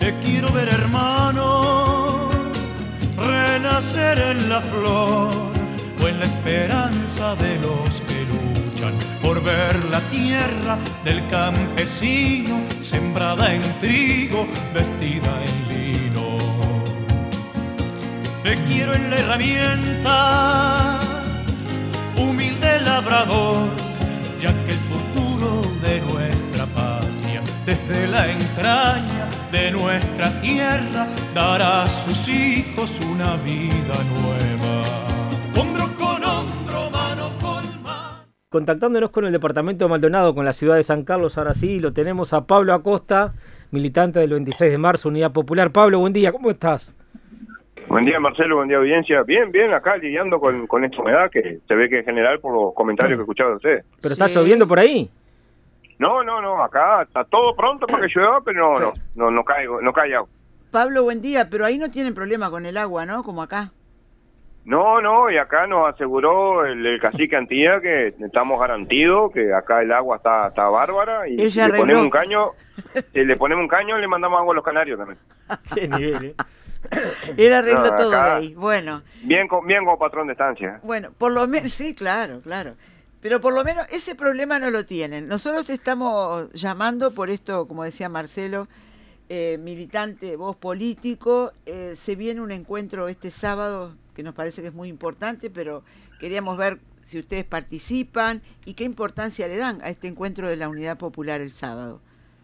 Te quiero ver, hermano, renacer en la flor o en la esperanza de los que luchan por ver la tierra del campesino sembrada en trigo, vestida en lino. Te quiero en la herramienta, humilde labrador, ya que el futuro de nuestra patria, desde la entraña de nuestra tierra, dará a sus hijos una vida nueva. Hombro con hombro, mano con mano. Contactándonos con el departamento de Maldonado, con la ciudad de San Carlos, ahora sí, lo tenemos a Pablo Acosta, militante del 26 de marzo, Unidad Popular. Pablo, buen día, ¿cómo estás? Buen día, Marcelo, buen día, audiencia. Bien, acá lidiando con esta humedad que se ve que es general por los comentarios que escucharon ustedes. ¿Pero está lloviendo por ahí? No, acá está todo pronto para que llueva, pero no cae agua. Pablo, buen día, pero ahí no tienen problema con el agua, ¿no? Como acá. No, y acá nos aseguró el cacique Antía que estamos garantidos, que acá el agua está bárbara, y si le ponemos un caño, le mandamos agua a los canarios también. Qué nivel, Él arregló todo de ahí. Bueno. Bien como patrón de estancia. Bueno, por lo menos, sí, claro. Pero por lo menos ese problema no lo tienen. Nosotros te estamos llamando por esto, como decía Marcelo, militante, voz político. Se viene un encuentro este sábado que nos parece que es muy importante, pero queríamos ver si ustedes participan y qué importancia le dan a este encuentro de la Unidad Popular el sábado.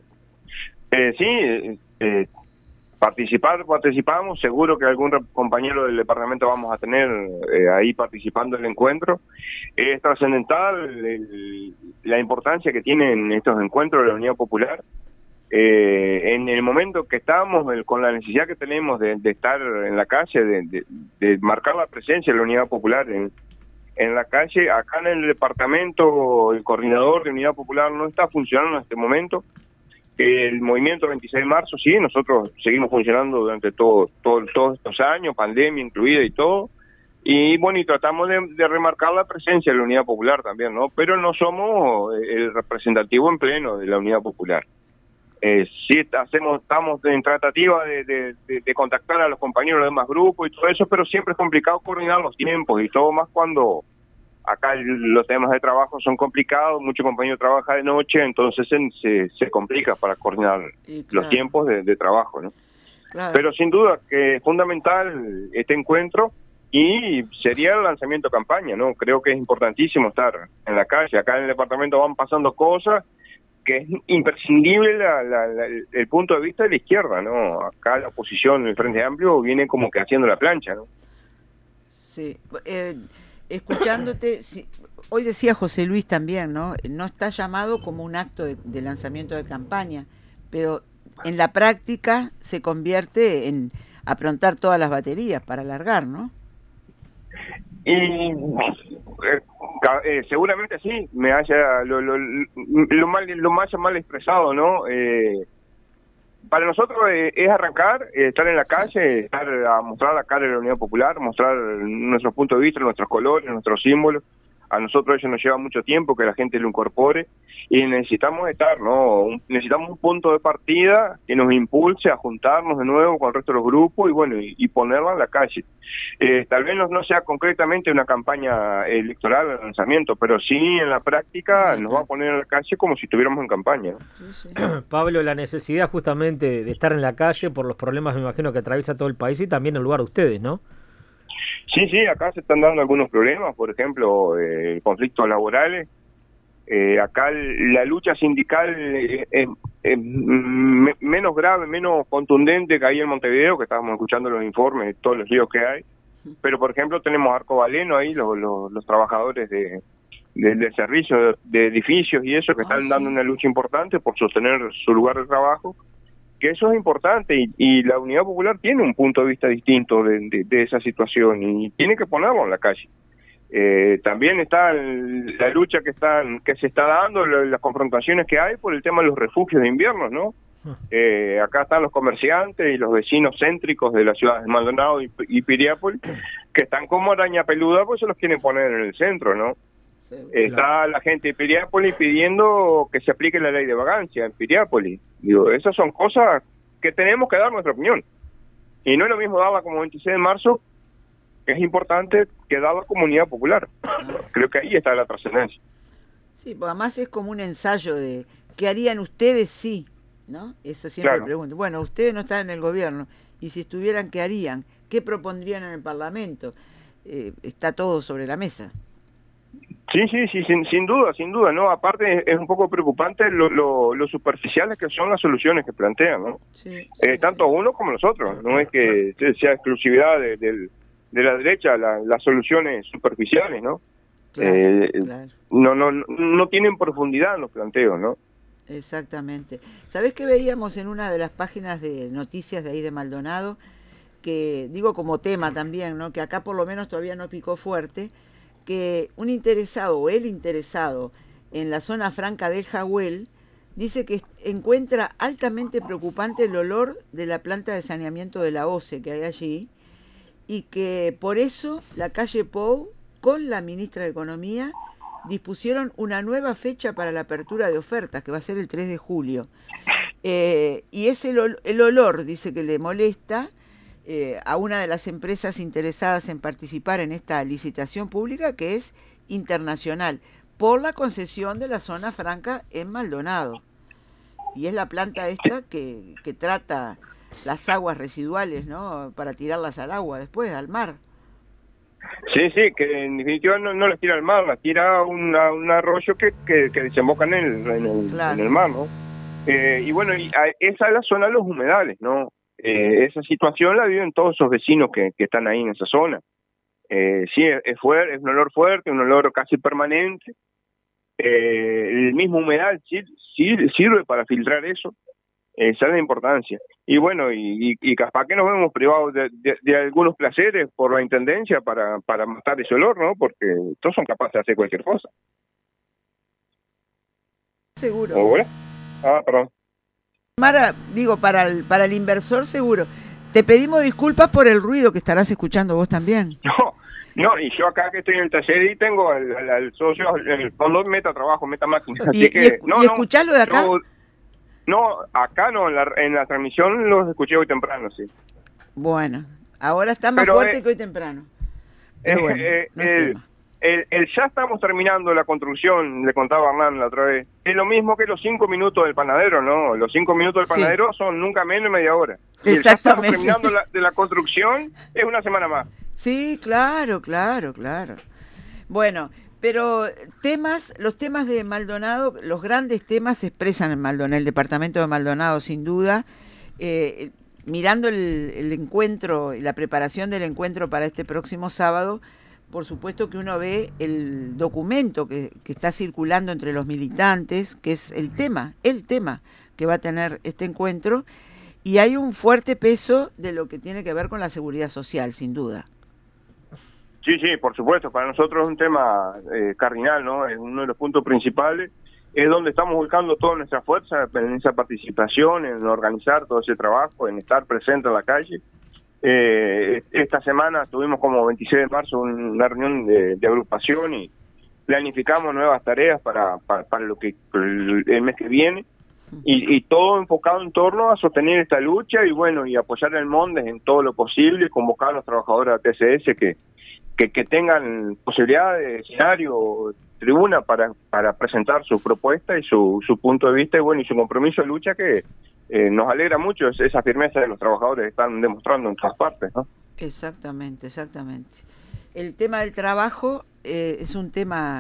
Participamos, seguro que algún compañero del departamento vamos a tener ahí participando en el encuentro. Es trascendental la importancia que tienen estos encuentros de la Unidad Popular. En el momento que estamos, con la necesidad que tenemos de estar en la calle, de marcar la presencia de la Unidad Popular en la calle, acá en el departamento el coordinador de Unidad Popular no está funcionando en este momento. El movimiento 26 de marzo, sí, nosotros seguimos funcionando durante todos estos años, pandemia incluida y todo, y bueno, y tratamos de remarcar la presencia de la Unidad Popular también, ¿no? Pero no somos el representativo en pleno de la Unidad Popular. Sí estamos en tratativa de contactar a los compañeros de los demás grupos y todo eso, pero siempre es complicado coordinar los tiempos y todo, más cuando acá los temas de trabajo son complicados, muchos compañeros trabajan de noche, entonces se complica para coordinar los tiempos de trabajo, ¿no? Claro. Pero sin duda que es fundamental este encuentro y sería el lanzamiento de campaña, ¿no? Creo que es importantísimo estar en la calle. Acá en el departamento van pasando cosas que es imprescindible el punto de vista de la izquierda, ¿no? Acá la oposición, el Frente Amplio, viene como que haciendo la plancha, ¿no? Sí, escuchándote, hoy decía José Luis también, ¿no? No está llamado como un acto de lanzamiento de campaña, pero en la práctica se convierte en aprontar todas las baterías para largar, ¿no? Y seguramente sí, me haya lo más mal expresado, ¿no? Para nosotros es arrancar, estar en la calle, a mostrar la cara de la Unidad Popular, mostrar nuestro punto de vista, nuestros colores, nuestros símbolos. A nosotros eso nos lleva mucho tiempo que la gente lo incorpore y necesitamos estar, ¿no? Necesitamos un punto de partida que nos impulse a juntarnos de nuevo con el resto de los grupos y bueno, y ponerla en la calle. Tal vez no sea concretamente una campaña electoral de lanzamiento, pero sí en la práctica nos va a poner en la calle como si estuviéramos en campaña, ¿no? Sí. Pablo, la necesidad justamente de estar en la calle por los problemas, me imagino, que atraviesa todo el país y también el lugar de ustedes, ¿no? Sí, acá se están dando algunos problemas, por ejemplo, conflictos laborales. Acá la lucha sindical es menos grave, menos contundente que ahí en Montevideo, que estábamos escuchando los informes de todos los líos que hay. Pero, por ejemplo, tenemos Arcobaleno ahí, los trabajadores del servicio de edificios y eso, que están dando una lucha importante por sostener su lugar de trabajo. Que eso es importante y la Unidad Popular tiene un punto de vista distinto de esa situación y tiene que ponerlo en la calle. También está la lucha que se está dando, las confrontaciones que hay por el tema de los refugios de invierno, ¿no? Acá están los comerciantes y los vecinos céntricos de las ciudades de Maldonado y Piriápolis, que están como araña peluda, pues se los quieren poner en el centro, ¿no? Está la gente de Piriápolis pidiendo que se aplique la ley de vagancia en Piriápolis. Digo, esas son cosas que tenemos que dar nuestra opinión. Y no es lo mismo darla como 26 de marzo, que es importante, que darla como Unidad Popular. Creo que ahí está la trascendencia. Sí, pues además es como un ensayo de ¿qué harían ustedes si? ¿No? Eso siempre Claro. pregunto. Bueno, ustedes no están en el gobierno, y si estuvieran, ¿qué harían? ¿Qué propondrían en el Parlamento? Está todo sobre la mesa. Sí, sin duda, ¿no? Aparte es un poco preocupante lo superficiales que son las soluciones que plantean, ¿no? Sí, Tanto uno como los otros, no es que sea exclusividad de la derecha las soluciones superficiales, ¿no? claro, claro. No tienen profundidad en los planteos, ¿no? Exactamente. ¿Sabés qué veíamos en una de las páginas de noticias de ahí de Maldonado? Que digo como tema también, ¿no? Que acá por lo menos todavía no picó fuerte, que un interesado o el interesado en la zona franca del Jagüel dice que encuentra altamente preocupante el olor de la planta de saneamiento de la OCE que hay allí, y que por eso la calle Pou con la ministra de Economía dispusieron una nueva fecha para la apertura de ofertas, que va a ser el 3 de julio. Y es el olor, dice, que le molesta a una de las empresas interesadas en participar en esta licitación pública, que es Internacional, por la concesión de la zona franca en Maldonado. Y es la planta esta que trata las aguas residuales, ¿no? Para tirarlas al agua después, al mar. Sí, que en definitiva no las tira al mar, las tira a un arroyo que desemboca en el mar, ¿no? Y bueno, esa es la zona de los humedales, ¿no? Esa situación la viven todos esos vecinos que están ahí en esa zona. Sí, es un olor fuerte, un olor casi permanente. El mismo humedal sí sirve para filtrar eso. Esa es la importancia. Y bueno, y capaz que nos vemos privados de algunos placeres por la intendencia para matar ese olor, ¿no? Porque todos son capaces de hacer cualquier cosa. Seguro. ¿Hola? Perdón. Mara, digo, para el inversor seguro. Te pedimos disculpas por el ruido que estarás escuchando vos también. No, y yo acá que estoy en el taller y tengo al socio, el fondo meta trabajo, meta máquina. Así ¿Y escuchás lo de acá? No, acá no, en la transmisión los escuché hoy temprano, sí. Bueno, ahora está más fuerte que hoy temprano. Pero bueno, no es tema. Ya estamos terminando la construcción, le contaba Hernán la otra vez. Es lo mismo que los 5 minutos del panadero, ¿no? Los 5 minutos del panadero son nunca menos de media hora. Exactamente. Ya estamos terminando de la construcción, es una semana más. Sí, claro. Bueno, pero los temas de Maldonado, los grandes temas se expresan en el departamento de Maldonado, sin duda. Mirando el encuentro y la preparación del encuentro para este próximo sábado, por supuesto que uno ve el documento que está circulando entre los militantes, que es el tema que va a tener este encuentro, y hay un fuerte peso de lo que tiene que ver con la seguridad social, sin duda. Sí, por supuesto, para nosotros es un tema cardinal, ¿no? Es uno de los puntos principales, es donde estamos volcando toda nuestra fuerza en esa participación, en organizar todo ese trabajo, en estar presente en la calle. Esta semana tuvimos como 26 de marzo una reunión de agrupación y planificamos nuevas tareas para lo que el mes que viene, y todo enfocado en torno a sostener esta lucha y bueno, y apoyar el Mondes en todo lo posible, convocar a los trabajadores de TCS que tengan posibilidad de escenario, tribuna para presentar su propuesta y su punto de vista y bueno, y su compromiso de lucha que nos alegra mucho esa firmeza de los trabajadores que están demostrando en todas partes, ¿no? Exactamente. El tema del trabajo es un tema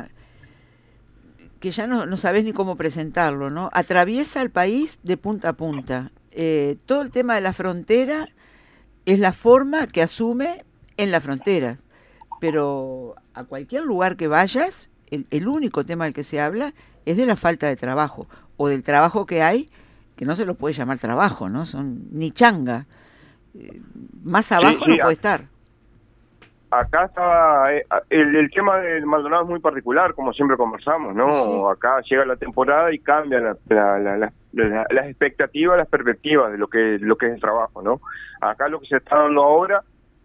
que ya no sabés ni cómo presentarlo, ¿no? Atraviesa el país de punta a punta. Todo el tema de la frontera es la forma que asume en la frontera, pero a cualquier lugar que vayas, el único tema del que se habla es de la falta de trabajo, o del trabajo que hay, que no se lo puede llamar trabajo, ¿no? Son ni changa. Más abajo sí, no puede estar. Acá está, el tema del Maldonado es muy particular, como siempre conversamos, ¿no? Sí. Acá llega la temporada y cambian las expectativas, las perspectivas de lo que es el trabajo, ¿no? Acá lo que se está dando ahora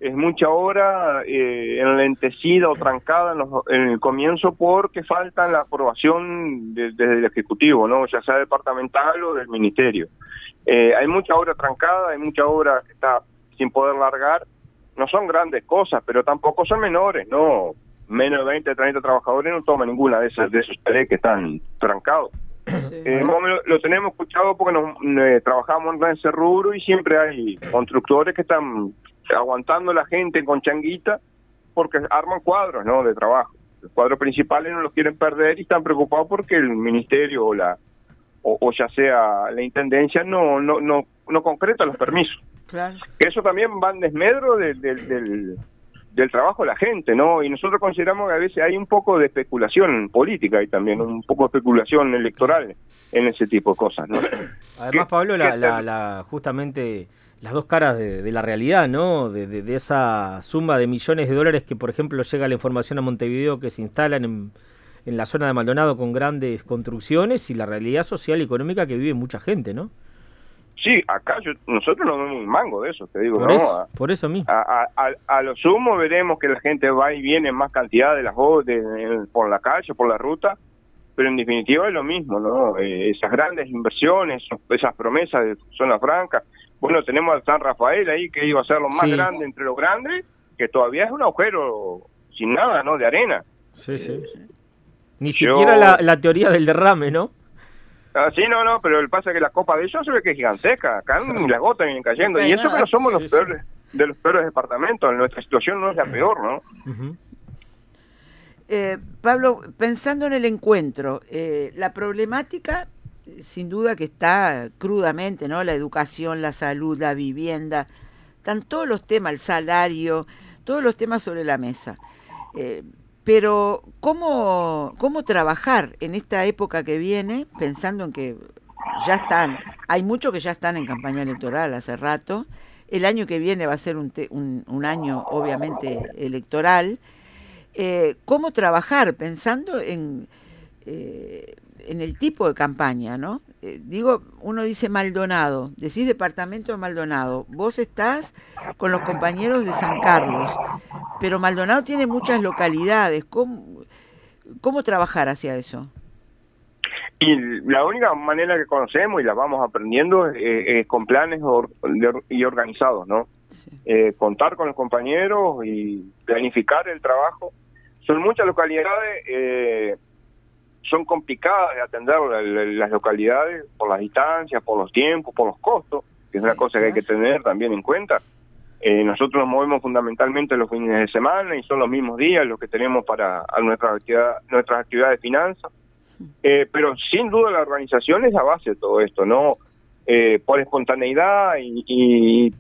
es mucha hora enlentecida o trancada en el comienzo porque falta la aprobación desde el Ejecutivo, ¿no? Ya sea departamental o del Ministerio. Hay mucha hora trancada, hay mucha hora que está sin poder largar. No son grandes cosas, pero tampoco son menores, ¿no? Menos de 20, 30 trabajadores no toman ninguna de esos tareas que están trancados. Sí. Lo tenemos escuchado porque trabajamos en ese rubro y siempre hay constructores que están aguantando a la gente con changuita porque arman cuadros, ¿no?, de trabajo. Los cuadros principales no los quieren perder y están preocupados porque el ministerio o ya sea la intendencia no concreta los permisos. Claro. Eso también va en desmedro del trabajo de la gente, ¿no? Y nosotros consideramos que a veces hay un poco de especulación política y también un poco de especulación electoral en ese tipo de cosas, ¿no? Además, Pablo, justamente las dos caras de la realidad, ¿no? De esa suma de millones de dólares que, por ejemplo, llega la información a Montevideo que se instalan en la zona de Maldonado con grandes construcciones y la realidad social y económica que vive mucha gente, ¿no? Sí, acá nosotros no vemos un mango de eso, te digo, por eso mismo. A lo sumo veremos que la gente va y viene en más cantidad por la calle, por la ruta, pero en definitiva es lo mismo, ¿no? Esas grandes inversiones, esas promesas de zona franca. Bueno, tenemos al San Rafael ahí, que iba a ser lo más grande entre los grandes, que todavía es un agujero sin nada, ¿no?, de arena. Sí. Ni siquiera la teoría del derrame, ¿no? Sí, no, pero el pasa es que la copa de ellos se ve que es gigantesca, acá ni las gotas vienen cayendo, y eso que no somos los peores de los peores departamentos, nuestra situación no es la peor, ¿no? Uh-huh. Pablo, pensando en el encuentro, la problemática sin duda que está crudamente, ¿no? La educación, la salud, la vivienda, están todos los temas, el salario, todos los temas sobre la mesa. Pero ¿cómo trabajar en esta época que viene, pensando en que hay muchos que ya están en campaña electoral hace rato, el año que viene va a ser un año obviamente electoral, ¿cómo trabajar pensando en el tipo de campaña, ¿no? Uno dice Maldonado, decís departamento de Maldonado, vos estás con los compañeros de San Carlos, pero Maldonado tiene muchas localidades. ¿Cómo trabajar hacia eso? Y la única manera que conocemos y la vamos aprendiendo es con planes y organizados, ¿no? Sí. Contar con los compañeros y planificar el trabajo. Son muchas localidades, son complicadas de atender las localidades por las distancias, por los tiempos, por los costos, que es una cosa que hay que tener también en cuenta. Nosotros nos movemos fundamentalmente los fines de semana y son los mismos días los que tenemos para nuestras actividades de finanzas. Pero sin duda la organización es la base de todo esto, ¿no? Por espontaneidad y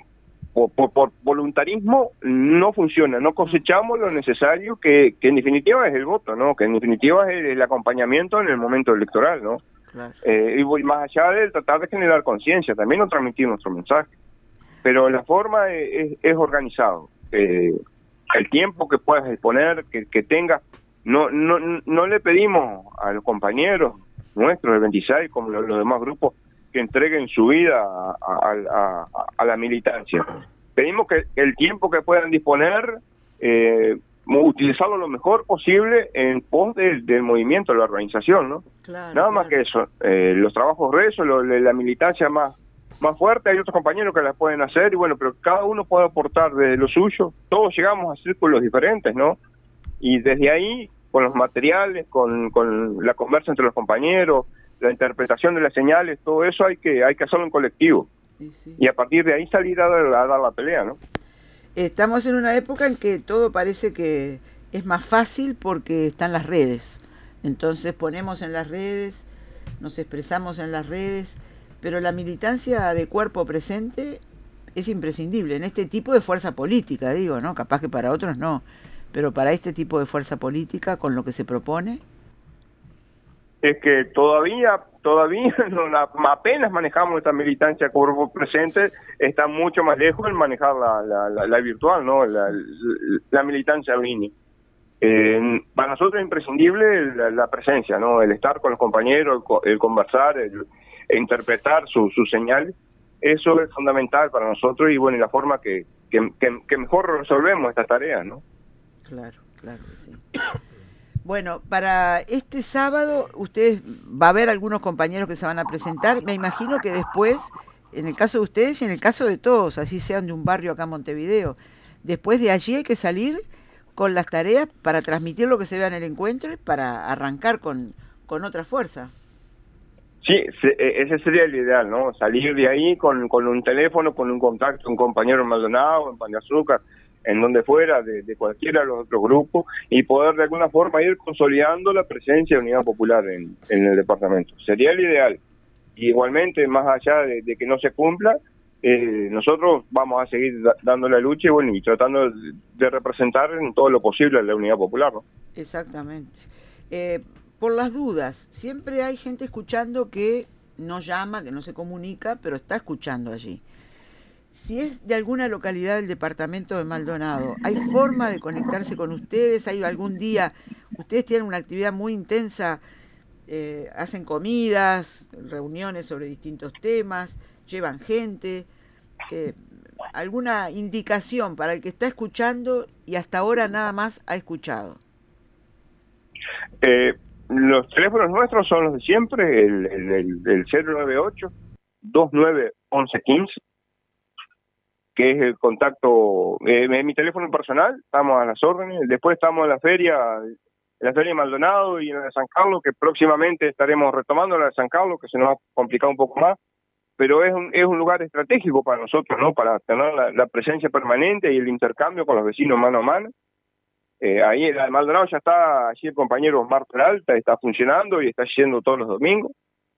por voluntarismo no funciona, no cosechamos lo necesario que en definitiva es el voto, ¿no? Que en definitiva es el acompañamiento en el momento electoral, ¿no? Claro. Y más allá de tratar de generar conciencia, también no transmitir nuestro mensaje. Pero la forma es organizado. El tiempo que puedas disponer, que tengas, no le pedimos a los compañeros nuestros del 26, como los demás grupos, que entreguen su vida a la militancia. Pedimos que el tiempo que puedan disponer, utilizarlo lo mejor posible en pos del movimiento, de la organización, ¿no? Claro, Nada más que eso. Los trabajos gruesos, la militancia más fuerte, hay otros compañeros que las pueden hacer, y bueno, pero cada uno puede aportar desde lo suyo. Todos llegamos a círculos diferentes, ¿no? Y desde ahí, con los materiales, con la conversa entre los compañeros, la interpretación de las señales, todo eso hay que hacerlo en colectivo. Sí. Y a partir de ahí salir a dar la pelea, ¿no? Estamos en una época en que todo parece que es más fácil porque están las redes. Entonces ponemos en las redes, nos expresamos en las redes, pero la militancia de cuerpo presente es imprescindible en este tipo de fuerza política, digo, ¿no? Capaz que para otros no, pero para este tipo de fuerza política, con lo que se propone. Es que todavía apenas manejamos esta militancia de cuerpo presente, está mucho más lejos de manejar la virtual, ¿no? La militancia en línea. Para nosotros es imprescindible la presencia, ¿no? El estar con los compañeros, el conversar, el interpretar sus señales. Eso es fundamental para nosotros, y bueno, y la forma que que mejor resolvemos estas tareas, ¿no? Claro que sí. Bueno, para este sábado ustedes va a haber algunos compañeros que se van a presentar. Me imagino que después, en el caso de ustedes y en el caso de todos, así sean de un barrio acá en Montevideo, después de allí hay que salir con las tareas para transmitir lo que se vea en el encuentro y para arrancar con otra fuerza. Sí, ese sería el ideal, ¿no? Salir de ahí con un teléfono, con un contacto, un compañero en Maldonado, en Pan de Azúcar, en donde fuera, de cualquiera de los otros grupos, y poder de alguna forma ir consolidando la presencia de Unidad Popular en el departamento. Sería el ideal. Y igualmente, más allá de que no se cumpla, nosotros vamos a seguir dando la lucha y, bueno, y tratando de representar en todo lo posible a la Unidad Popular, ¿no? Exactamente. Por las dudas, siempre hay gente escuchando que no llama, que no se comunica, pero está escuchando allí. Si es de alguna localidad del departamento de Maldonado, ¿hay forma de conectarse con ustedes? ¿Hay algún día? Ustedes tienen una actividad muy intensa, hacen comidas, reuniones sobre distintos temas, llevan gente. ¿Alguna indicación para el que está escuchando y hasta ahora nada más ha escuchado? Los teléfonos nuestros son los de siempre, el 098-291115, que es el contacto, mi teléfono personal, estamos a las órdenes. Después estamos en la feria de Maldonado y en la de San Carlos, que próximamente estaremos retomando la de San Carlos, que se nos ha complicado un poco más, pero es un lugar estratégico para nosotros, ¿no? Para tener la presencia permanente y el intercambio con los vecinos mano a mano. Ahí en la de Maldonado ya está, allí el compañero Omar Peralta está funcionando y está yendo todos los domingos.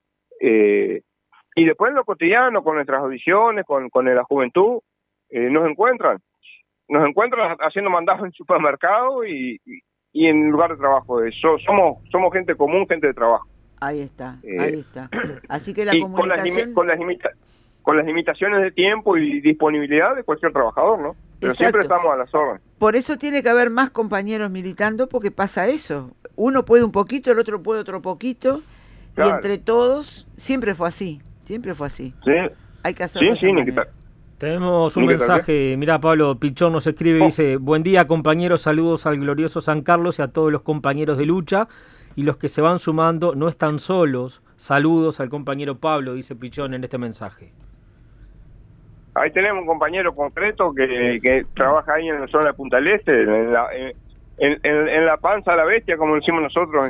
Y después en lo cotidiano, con nuestras audiciones, con la juventud, nos encuentran haciendo mandados en supermercado y en lugar de trabajo. Somos gente común, gente de trabajo. Ahí está. Así que la comunicación... Con las limitaciones de tiempo y disponibilidad de cualquier trabajador, ¿no? Pero Exacto. Siempre estamos a las órdenes. Por eso tiene que haber más compañeros militando, porque pasa eso. Uno puede un poquito, el otro puede otro poquito, claro. Y entre todos, siempre fue así. Sí. Hay que hacerlo. Sí, tenemos un mensaje, mirá Pablo, Pichón nos escribe y dice: buen día compañeros, saludos al glorioso San Carlos y a todos los compañeros de lucha, y los que se van sumando no están solos. Saludos al compañero Pablo, dice Pichón en este mensaje. Ahí tenemos un compañero concreto que trabaja ahí en la zona de Punta del Este, en la panza de la bestia, como decimos nosotros.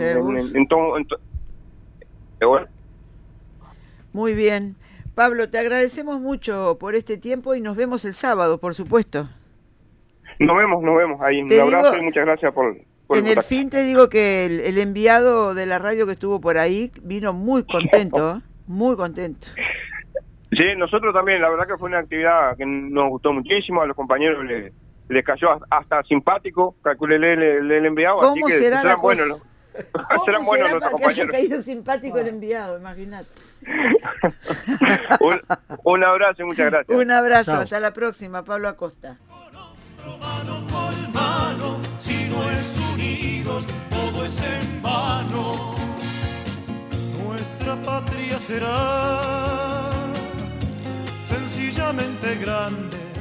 Bueno. Muy bien. Pablo, te agradecemos mucho por este tiempo y nos vemos el sábado, por supuesto. Nos vemos ahí. Un abrazo y muchas gracias por en el fin te digo que el enviado de la radio que estuvo por ahí vino muy contento, muy contento. Sí, nosotros también, la verdad que fue una actividad que nos gustó muchísimo, a los compañeros les cayó hasta simpático, calculé el enviado. ¿Cómo así que será la cosa? Serán buenos nuestros compañeros. Que haya caído simpático el enviado, imagínate. un abrazo y muchas gracias. Un abrazo, chao. Hasta la próxima, Pablo Acosta. Mano con mano, si no es unidos, todo es en vano. Nuestra patria será sencillamente grande